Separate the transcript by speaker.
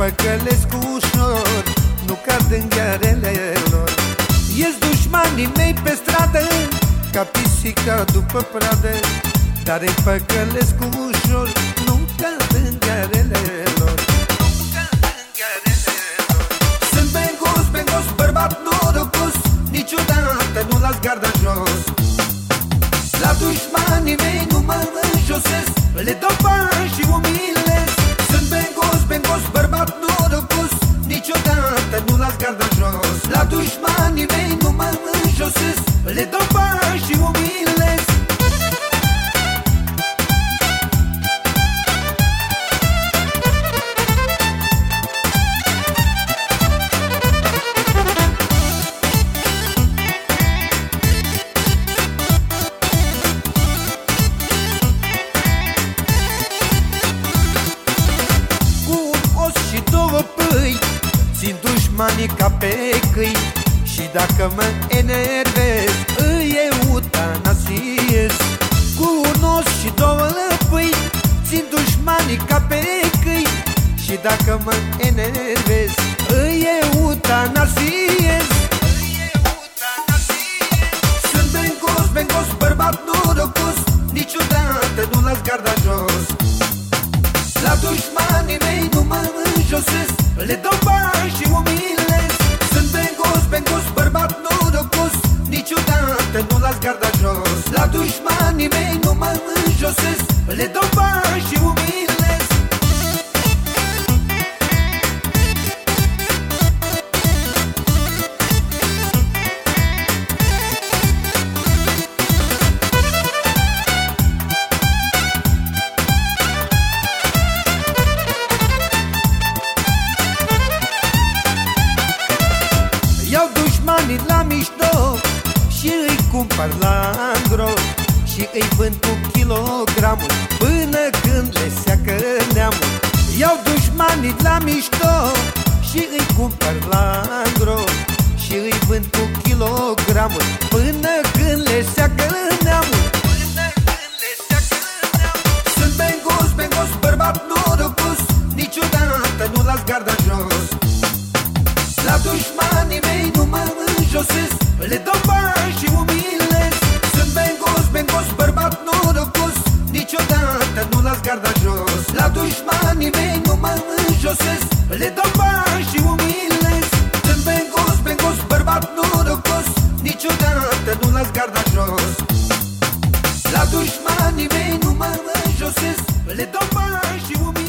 Speaker 1: păcălesc ușor, nu cad în ghearele lor. Ies dușmanii mei pe stradă, ca pisica după pradă, dar îi păcălesc ușor, nu cad în ghearele lor. Sunt bengos, bengos, bărbat norocos, niciodată nu las garda jos. La dușmanii mei nu mă înjosesc, le dau bani și umilesc. Sunt bengos, bengos, bărbat norocos, niciodată nu las garda jos. La dușmanii mei nu mă înjosesc, le dau bani și umilesc. Țin dușmanii ca pe câini și dacă mă enervez îi eutanasiez. Cu un os și două pâini țin dușmanii ca pe câini și dacă mă enervez îi eutanasiez. Sunt bengos, bengos, bărbat norocos, niciodată nu las garda jos. La dușmanii mei nu mă înjosesc, le dau bani și umilesc. Sunt bengos, bengos, bărbat norocos, niciodată nu las garda jos. La dușmanii mei nu mă înjosesc, le dau bani și umilesc. La mișto și îi cumpăr la angro și îi vând cu kilogramul până când le seacă neamul. Iau dușmanii la mișto și îi cumpăr la angro și îi vând cu kilogramul până când le seacă neamul. Sunt bengos, bengos, bărbat norocos, niciodată nu las garda jos. La dușmanii mei nu mă înjosesc, le dau bani și umilesc. Sunt bengos, bengos, bărbat norocos, niciodată nu las garda jos. La dușmanii mei nu mă înjosesc, le dau bani și umilesc. Sunt bengos, bengos, bărbat norocos, niciodată nu las garda jos. La dușmanii mei nu mă înjosesc, le dau bani și umilesc.